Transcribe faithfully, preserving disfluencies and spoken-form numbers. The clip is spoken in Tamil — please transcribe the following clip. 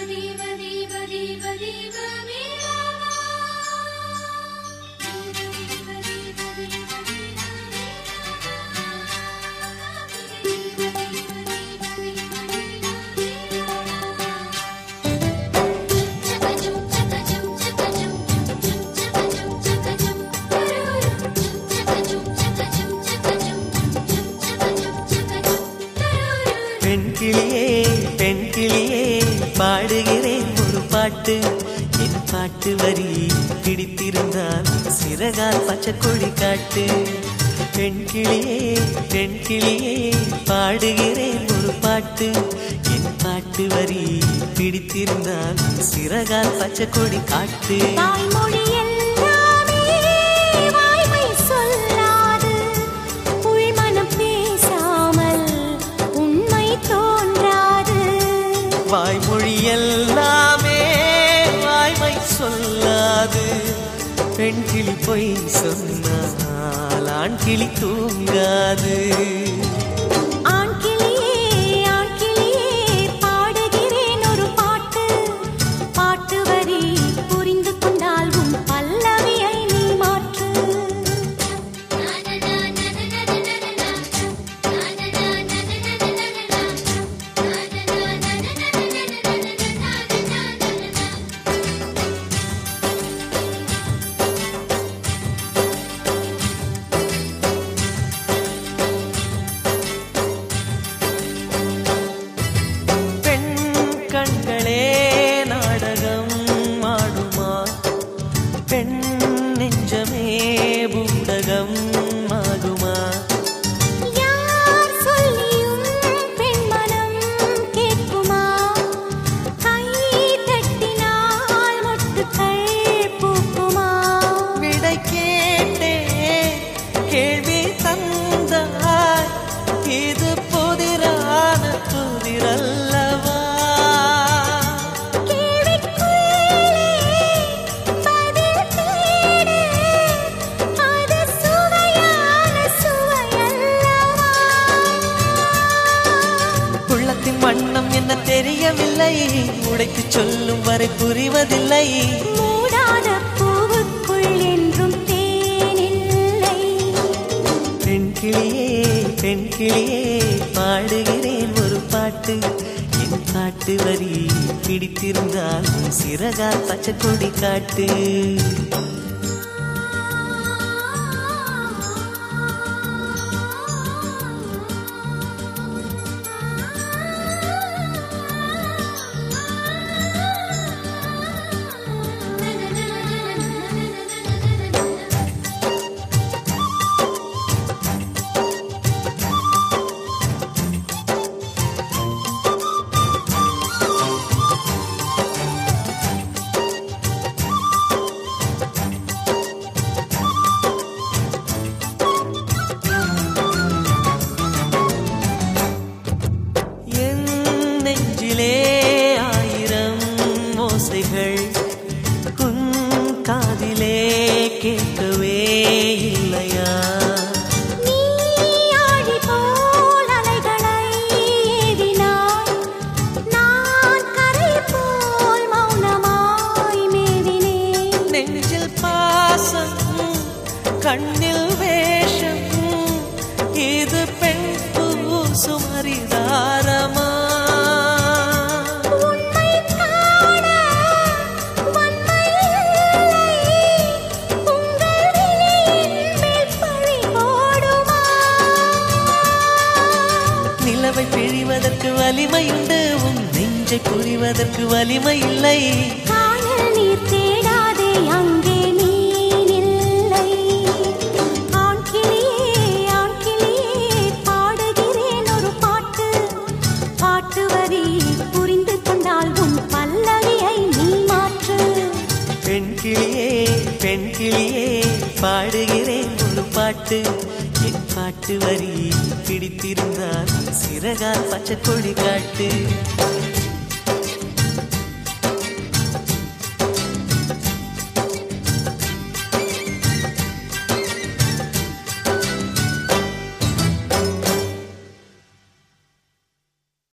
பெண்கிளியே பெண்கிளியே பாடுகிறேன் ஒரு பாட்டு என் பாட்டு வரி பிடித்திருந்தால் சிறகால் பச்சை கொடி காட்டு பெண்கிளியே பெண்கிளியே பாடுகிறேன் ஒரு பாட்டு என் பாட்டு வரி பிடித்திருந்தால் சிறகால் பச்சை கொடி காட்டு வாய்மொழி எல்லாமே வாய்மை சொல்லாது பெண்கிளி பொய் சொன்னால் ஆண் கிளி தூங்காது கண்களே நாடகம் ஆடுமா பெண் நெஞ்சமே பூடகம் ஆகுமா யார் சொல்லியும் பெண் மனம் கேட்குமா கை தட்டினால் மொட்டுக்கள் பூக்குமா விடை கேட்டே கேள்வி தந்தாய் இது புதிரான புதிரல்லவா வண்ணம் என்ன தெரியவில்லை உடைத்து சொல்லும் வரை புரிவதில்லை மூடாத பூவுக்குள் என்றும் தேனில்லை பெண்கிளியே பெண்கிளியே பாடுகிறேன் ஒரு பாட்டு என் பாட்டு வரி பிடித்திருந்தால் சிறகால் பச்சை கொடி காட்டு ஆயிரம் ஓசைகள் உன் காதிலே கேட்கவே இல்லையா நீ ஆழி போல் அலைகளை ஏவினாய் நான் கரை போல் மௌனமாய் மேவினேன் நெஞ்சில் பாசம் கண்ணில் வேஷம் இது பெண் பூசும் அரிதாரமா நிலவை பிழிவதற்கு வலிமையுண்டு உன் நெஞ்சை புரிவதற்கு வலிமை இல்லை காணல் நீர் தேடாதே அங்கே நீர் இல்லை ஆண் கிளியே ஆண் கிளியே பாடுகிறேன் ஒரு பாட்டு பாட்டு வரி புரிந்து கொண்டால் உன் பல்லவியை நீ மாற்று பெண்கிளியே பெண்கிளியே பாடுகிறேன் ஒரு பாட்டு என் பாட்டு வரி பிடித்திருந்தால் சிறகால் பச்சை கொடி காட்டு